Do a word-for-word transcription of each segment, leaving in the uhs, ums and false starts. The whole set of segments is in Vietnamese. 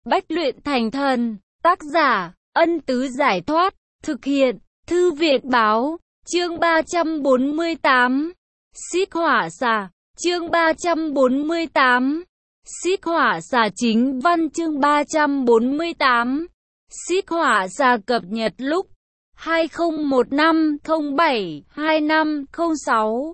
Bách luyện thành thần. Tác giả, Ân Tứ Giải Thoát. Thực hiện, Thư viện Báo. Chương ba trăm bốn mươi tám. Xích hỏa xà. Chương ba trăm bốn mươi tám. Xích hỏa xà chính văn. Chương ba trăm bốn mươi tám. Xích hỏa xà cập nhật lúc hai không một năm không bảy hai năm không sáu.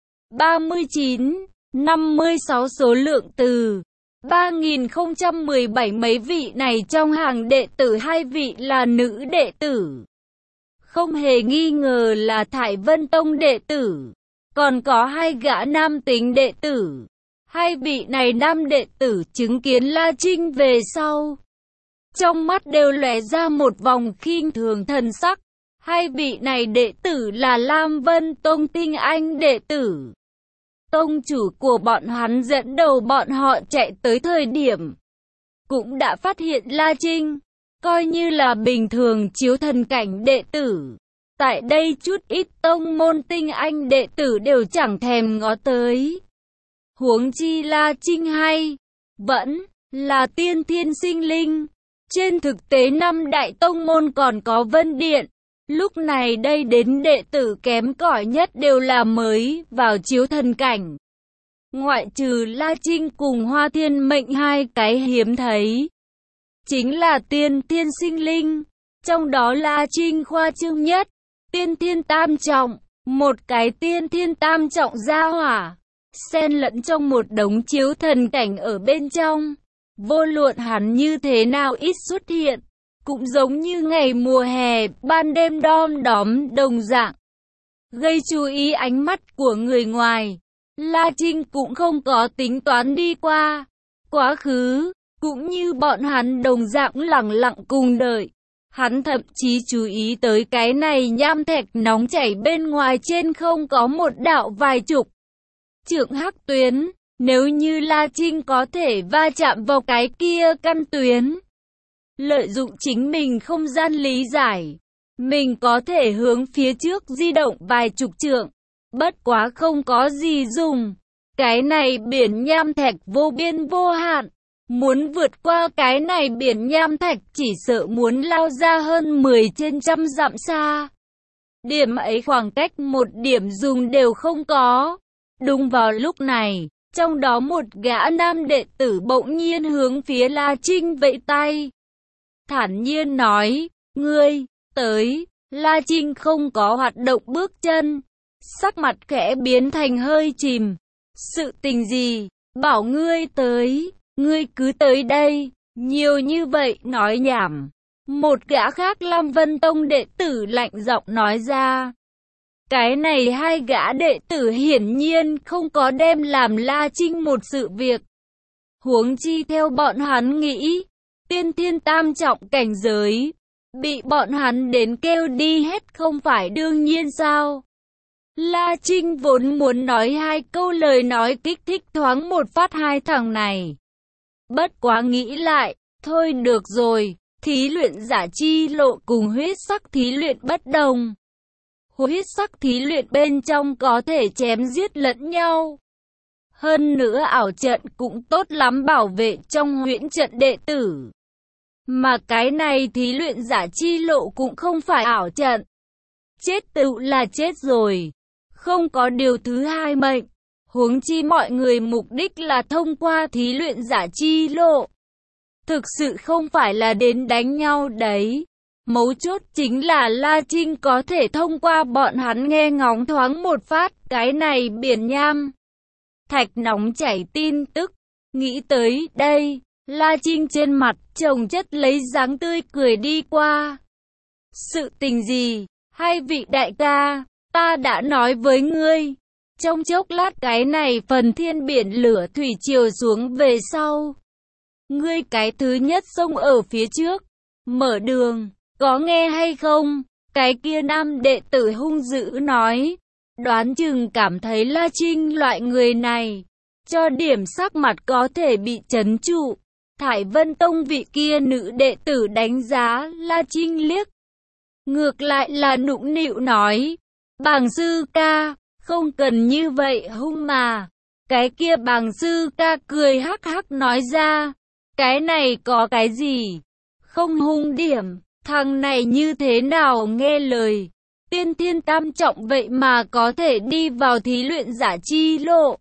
ba mươi chín, năm mươi sáu số lượng từ ba nghìn không trăm mười bảy. Mấy vị này trong hàng đệ tử hai vị là nữ đệ tử. Không hề nghi ngờ là Thải Vân Tông đệ tử. Còn có hai gã nam tính đệ tử. Hai vị này nam đệ tử chứng kiến La Trinh về sau, trong mắt đều lóe ra một vòng khinh thường thần sắc. Hai vị này đệ tử là Lam Vân Tông tinh anh đệ tử. Tông chủ của bọn hắn dẫn đầu bọn họ chạy tới thời điểm, cũng đã phát hiện La Trinh, coi như là bình thường chiếu thần cảnh đệ tử. Tại đây chút ít tông môn tinh anh đệ tử đều chẳng thèm ngó tới. Huống chi La Trinh hay vẫn là tiên thiên sinh linh. Trên thực tế năm đại tông môn còn có Vân Điện. Lúc này đây đến đệ tử kém cỏi nhất đều là mới vào chiếu thần cảnh. Ngoại trừ La Trinh cùng Hoa Thiên Mệnh hai cái hiếm thấy, chính là tiên thiên sinh linh. Trong đó La Trinh khoa trương nhất, tiên thiên tam trọng, một cái tiên thiên tam trọng gia hỏa, xen lẫn trong một đống chiếu thần cảnh ở bên trong. Vô luận hắn như thế nào ít xuất hiện, cũng giống như ngày mùa hè, ban đêm đom đóm đồng dạng, gây chú ý ánh mắt của người ngoài. La Trinh cũng không có tính toán đi qua quá khứ, cũng như bọn hắn đồng dạng lặng lặng cùng đợi. Hắn thậm chí chú ý tới cái này nham thạch nóng chảy bên ngoài trên không có một đạo vài chục trượng hắc tuyến. Nếu như La Trinh có thể va chạm vào cái kia căn tuyến, lợi dụng chính mình không gian lý giải, mình có thể hướng phía trước di động vài chục trượng. Bất quá không có gì dùng. Cái này biển nham thạch vô biên vô hạn. Muốn vượt qua cái này biển nham thạch chỉ sợ muốn lao ra hơn mười trên trăm dặm xa. Điểm ấy khoảng cách một điểm dùng đều không có. Đúng vào lúc này, trong đó một gã nam đệ tử bỗng nhiên hướng phía La Trinh vẫy tay, thản nhiên nói, ngươi, tới. La Trinh không có hoạt động bước chân, sắc mặt khẽ biến thành hơi chìm. Sự tình gì? Bảo ngươi tới, ngươi cứ tới đây. Nhiều như vậy nói nhảm. Một gã khác Lam Vân Tông đệ tử lạnh giọng nói ra. Cái này hai gã đệ tử hiển nhiên không có đem làm La Trinh một sự việc. Huống chi theo bọn hắn nghĩ, tiên thiên tam trọng cảnh giới, bị bọn hắn đến kêu đi hết không phải đương nhiên sao? La Trinh vốn muốn nói hai câu lời nói kích thích thoáng một phát hai thằng này. Bất quá nghĩ lại, thôi được rồi, thí luyện giả chi lộ cùng huyết sắc thí luyện bất đồng. Huyết sắc thí luyện bên trong có thể chém giết lẫn nhau. Hơn nữa ảo trận cũng tốt lắm bảo vệ trong huyễn trận đệ tử. Mà cái này thí luyện giả chi lộ cũng không phải ảo trận. Chết tựu là chết rồi. Không có điều thứ hai mệnh. Huống chi mọi người mục đích là thông qua thí luyện giả chi lộ. Thực sự không phải là đến đánh nhau đấy. Mấu chốt chính là La Trinh có thể thông qua bọn hắn nghe ngóng thoáng một phát cái này biển nham thạch nóng chảy tin tức. Nghĩ tới đây, La Trinh trên mặt chồng chất lấy dáng tươi cười đi qua. Sự tình gì? Hai vị đại ca, ta đã nói với ngươi. Trong chốc lát cái này phần thiên biển lửa thủy triều xuống về sau, ngươi cái thứ nhất xông ở phía trước, mở đường, có nghe hay không? Cái kia nam đệ tử hung dữ nói. Đoán chừng cảm thấy La Trinh loại người này, cho điểm sắc mặt có thể bị trấn trụ. Thải Vân Tông vị kia nữ đệ tử đánh giá La Trinh liếc. Ngược lại là nũng nịu nói. Bàng sư ca, không cần như vậy hung mà. Cái kia bàng sư ca cười hắc hắc nói ra. cái này có cái gì? Không hung điểm, thằng này như thế nào nghe lời. Tiên thiên tam trọng vậy mà có thể đi vào thí luyện giả chi lộ.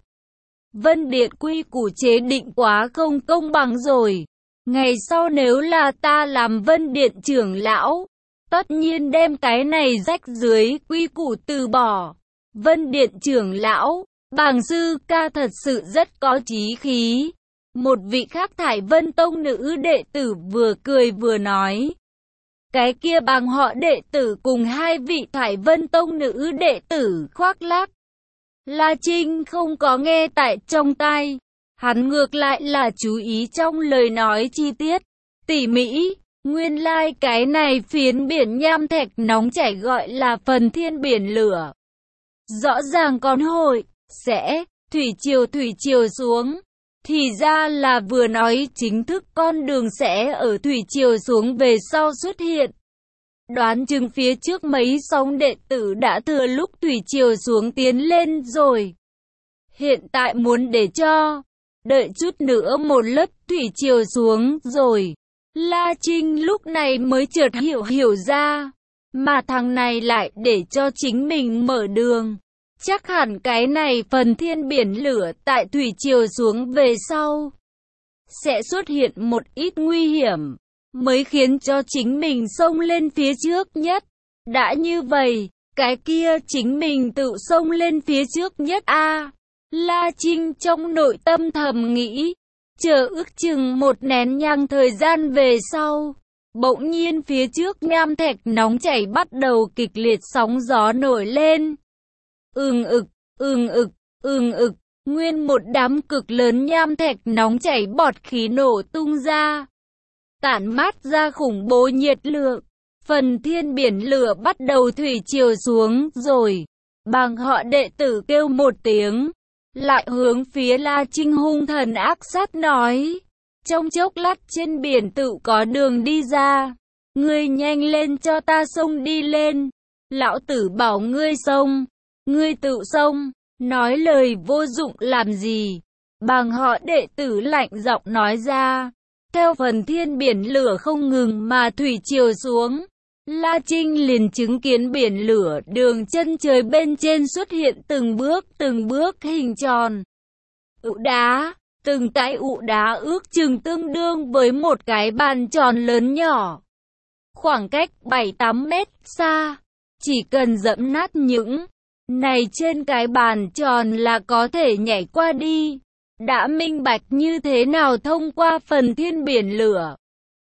Vân Điện quy củ chế định quá không công bằng rồi. Ngày sau nếu là ta làm Vân Điện trưởng lão, tất nhiên đem cái này rách dưới quy củ từ bỏ. Vân Điện trưởng lão, bàng sư ca thật sự rất có chí khí. Một vị khác Thải Vân Tông nữ đệ tử vừa cười vừa nói. Cái kia bàng họ đệ tử cùng hai vị Thải Vân Tông nữ đệ tử khoác lác. La Trinh không có nghe tại trong tai. Hắn ngược lại là chú ý trong lời nói chi tiết, tỉ mỉ. Nguyên lai like cái này phiến biển nham thạch nóng chảy gọi là phần thiên biển lửa. Rõ ràng con hội, sẽ, thủy triều thủy triều xuống. Thì ra là vừa nói chính thức con đường sẽ ở thủy triều xuống về sau xuất hiện. Đoán chừng phía trước mấy sóng đệ tử đã thừa lúc thủy triều xuống tiến lên rồi. Hiện tại muốn để cho, đợi chút nữa một lớp thủy triều xuống rồi. La Trinh lúc này mới chợt hiểu hiểu ra, mà thằng này lại để cho chính mình mở đường. Chắc hẳn cái này phần thiên biển lửa tại thủy triều xuống về sau sẽ xuất hiện một ít nguy hiểm, mới khiến cho chính mình xông lên phía trước nhất. Đã như vậy, cái kia chính mình tự xông lên phía trước nhất a. À, La Trinh trong nội tâm thầm nghĩ. Chờ ước chừng một nén nhang thời gian về sau, bỗng nhiên phía trước nham thạch nóng chảy bắt đầu kịch liệt sóng gió nổi lên. Ừng ực, ừng ực, ừng ực, nguyên một đám cực lớn nham thạch nóng chảy bọt khí nổ tung ra, tản mát ra khủng bố nhiệt lượng. Phần thiên biển lửa bắt đầu thủy triều xuống rồi. Bàng họ đệ tử kêu một tiếng, lại hướng phía La Trinh hung thần ác sát nói. Trong chốc lát trên biển tự có đường đi ra. Ngươi nhanh lên cho ta xông đi lên. Lão tử bảo ngươi xông, ngươi tự xông. Nói lời vô dụng làm gì? Bàng họ đệ tử lạnh giọng nói ra. Theo phần thiên biển lửa không ngừng mà thủy triều xuống, La Trinh liền chứng kiến biển lửa đường chân trời bên trên xuất hiện từng bước từng bước hình tròn. Ụ đá, từng cái ụ đá ước chừng tương đương với một cái bàn tròn lớn nhỏ. Khoảng cách bảy tám mét xa, chỉ cần dẫm nát những này trên cái bàn tròn là có thể nhảy qua đi. Đã minh bạch như thế nào thông qua phần thiên biển lửa.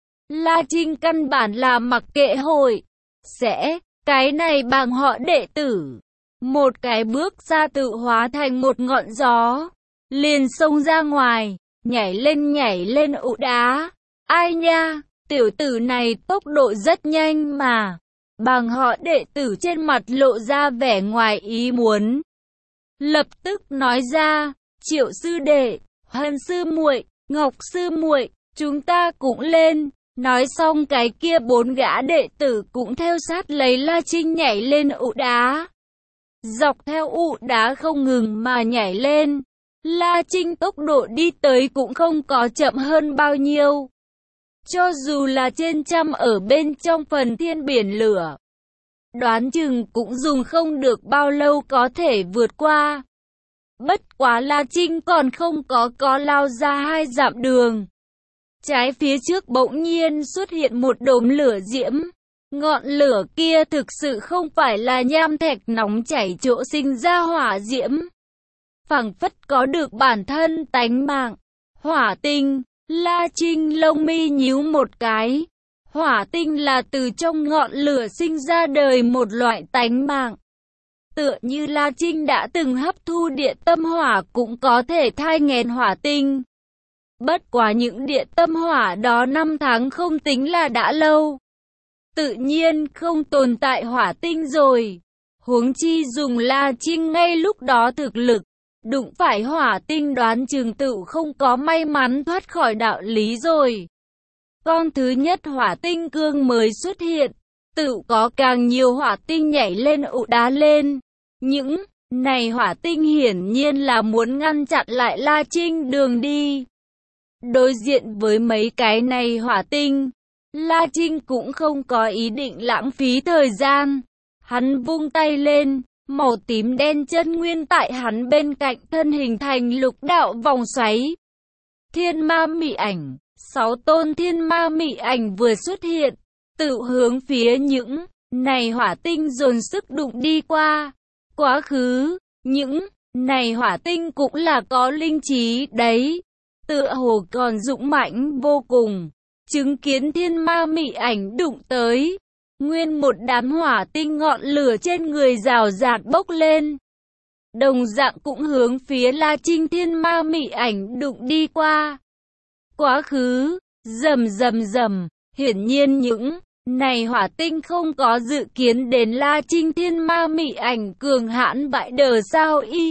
La Trinh căn bản là mặc kệ hội, sẽ, cái này bàng họ đệ tử. Một cái bước ra tự hóa thành một ngọn gió, liền xông ra ngoài, nhảy lên nhảy lên ụ đá. Ai nha, tiểu tử này tốc độ rất nhanh mà. Bàng họ đệ tử trên mặt lộ ra vẻ ngoài ý muốn. Lập tức nói ra, Triệu sư đệ, Hân sư muội, Ngọc sư muội, chúng ta cũng lên. Nói xong cái kia bốn gã đệ tử cũng theo sát lấy La Trinh nhảy lên ụ đá. Dọc theo ụ đá không ngừng mà nhảy lên. La Trinh tốc độ đi tới cũng không có chậm hơn bao nhiêu. Cho dù là trên trăm ở bên trong phần thiên biển lửa, đoán chừng cũng dùng không được bao lâu có thể vượt qua. Bất quá La Trinh còn không có có lao ra hai dặm đường. Trái phía trước bỗng nhiên xuất hiện một đốm lửa diễm. Ngọn lửa kia thực sự không phải là nham thạch nóng chảy chỗ sinh ra hỏa diễm. Phảng phất có được bản thân tánh mạng. Hỏa tinh, La Trinh lông mi nhíu một cái. Hỏa tinh là từ trong ngọn lửa sinh ra đời một loại tánh mạng. Tựa như La Trinh đã từng hấp thu địa tâm hỏa cũng có thể thai nghén hỏa tinh. Bất quá những địa tâm hỏa đó năm tháng không tính là đã lâu. Tự nhiên không tồn tại hỏa tinh rồi. Huống chi dùng La Trinh ngay lúc đó thực lực. Đụng phải hỏa tinh đoán chừng tự không có may mắn thoát khỏi đạo lý rồi. Con thứ nhất hỏa tinh cương mới xuất hiện. Tự có càng nhiều hỏa tinh nhảy lên ụ đá lên. Những này hỏa tinh hiển nhiên là muốn ngăn chặn lại La Trinh đường đi. Đối diện với mấy cái này hỏa tinh, La Trinh cũng không có ý định lãng phí thời gian. Hắn vung tay lên, màu tím đen chân nguyên tại hắn bên cạnh thân hình thành lục đạo vòng xoáy. Thiên ma mị ảnh, sáu tôn thiên ma mị ảnh vừa xuất hiện, tự hướng phía những này hỏa tinh dồn sức đụng đi qua. Quá khứ, những này hỏa tinh cũng là có linh trí đấy, tựa hồ còn dũng mãnh vô cùng. Chứng kiến thiên ma mị ảnh đụng tới, nguyên một đám hỏa tinh ngọn lửa trên người rào rạt bốc lên. Đồng dạng cũng hướng phía La Trinh thiên ma mị ảnh đụng đi qua. Quá khứ, rầm rầm rầm, hiển nhiên những này hỏa tinh không có dự kiến đến La Trinh thiên ma mị ảnh cường hãn bại đờ sao y.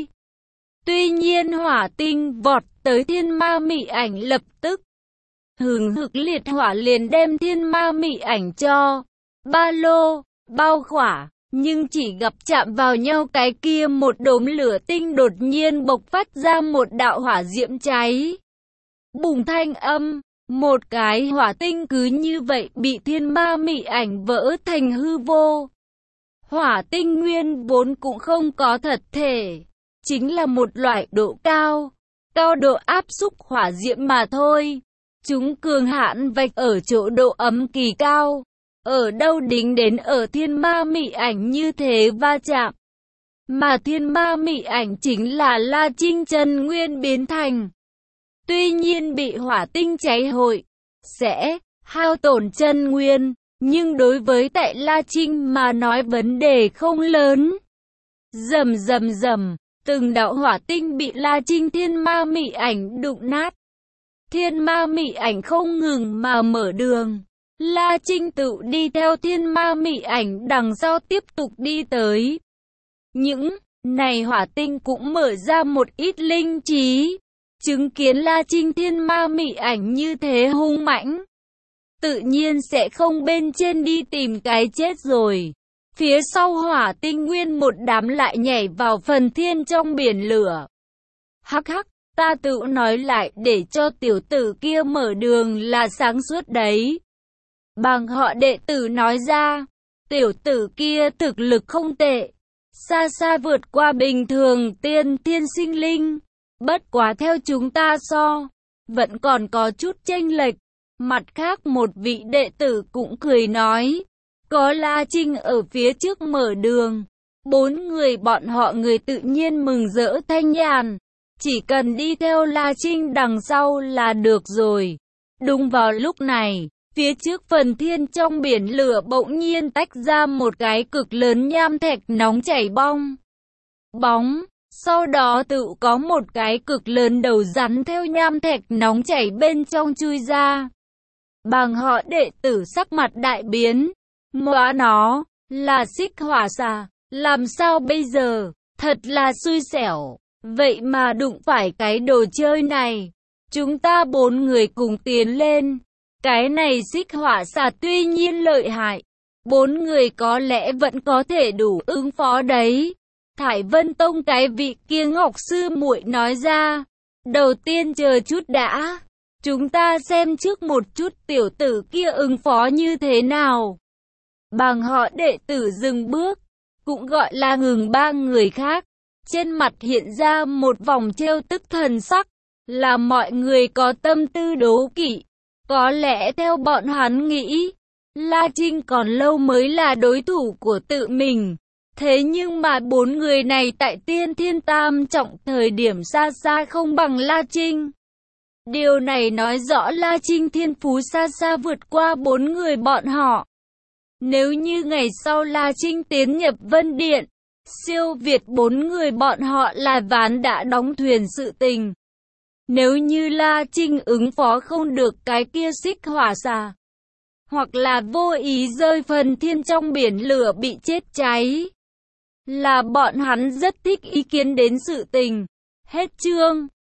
Tuy nhiên hỏa tinh vọt tới thiên ma mị ảnh lập tức hừng hực liệt hỏa liền đem thiên ma mị ảnh cho ba lô bao khỏa, nhưng chỉ gặp chạm vào nhau cái kia một đốm lửa tinh đột nhiên bộc phát ra một đạo hỏa diễm cháy. Bùng thanh âm, một cái hỏa tinh cứ như vậy bị thiên ma mị ảnh vỡ thành hư vô. Hỏa tinh nguyên vốn cũng không có thật thể, chính là một loại độ cao, cao độ áp xúc hỏa diễm mà thôi. Chúng cường hãn vạch ở chỗ độ ấm kỳ cao, ở đâu đính đến ở thiên ma mị ảnh như thế va chạm. Mà thiên ma mị ảnh chính là La Trinh chân nguyên biến thành. Tuy nhiên bị hỏa tinh cháy hội, sẽ hao tổn chân nguyên, nhưng đối với tại La Trinh mà nói vấn đề không lớn. Rầm rầm rầm, từng đạo hỏa tinh bị La Trinh thiên ma mị ảnh đụng nát. Thiên ma mị ảnh không ngừng mà mở đường. La Trinh tự đi theo thiên ma mị ảnh đằng sau tiếp tục đi tới. Những này hỏa tinh cũng mở ra một ít linh trí. Chứng kiến La Trinh thiên ma mị ảnh như thế hung mãnh, tự nhiên sẽ không bên trên đi tìm cái chết rồi. Phía sau hỏa tinh nguyên một đám lại nhảy vào phần thiên trong biển lửa. Hắc hắc, ta tự nói lại để cho tiểu tử kia mở đường là sáng suốt đấy. Bằng họ đệ tử nói ra, tiểu tử kia thực lực không tệ, xa xa vượt qua bình thường tiên thiên sinh linh. Bất quá theo chúng ta so, vẫn còn có chút chênh lệch. Mặt khác một vị đệ tử cũng cười nói, có La Trinh ở phía trước mở đường, bốn người bọn họ người tự nhiên mừng rỡ thanh nhàn, chỉ cần đi theo La Trinh đằng sau là được rồi. Đúng vào lúc này, phía trước phần thiên trong biển lửa bỗng nhiên tách ra một cái cực lớn nham thạch nóng chảy bong bóng. Sau đó tự có một cái cực lớn đầu rắn theo nham thạch nóng chảy bên trong chui ra. Bằng họ đệ tử sắc mặt đại biến. Móa nó, là xích hỏa xà, làm sao bây giờ, thật là xui xẻo. Vậy mà đụng phải cái đồ chơi này. Chúng ta bốn người cùng tiến lên. Cái này xích hỏa xà tuy nhiên lợi hại, bốn người có lẽ vẫn có thể đủ ứng phó đấy. Thải Vân Tông cái vị kia Ngọc sư muội nói ra, đầu tiên chờ chút đã, chúng ta xem trước một chút tiểu tử kia ứng phó như thế nào. Bằng họ đệ tử dừng bước, cũng gọi là ngừng ba người khác, trên mặt hiện ra một vòng trêu tức thần sắc, là mọi người có tâm tư đố kỵ. Có lẽ theo bọn hắn nghĩ, La Trinh còn lâu mới là đối thủ của tự mình. Thế nhưng mà bốn người này tại tiên thiên tam trọng thời điểm xa xa không bằng La Trinh. Điều này nói rõ La Trinh thiên phú xa xa vượt qua bốn người bọn họ. Nếu như ngày sau La Trinh tiến nhập Vân Điện, siêu việt bốn người bọn họ là ván đã đóng thuyền sự tình. Nếu như La Trinh ứng phó không được cái kia xích hỏa xà, hoặc là vô ý rơi phần thiên trong biển lửa bị chết cháy, là bọn hắn rất thích ý kiến đến sự tình. Hết chương.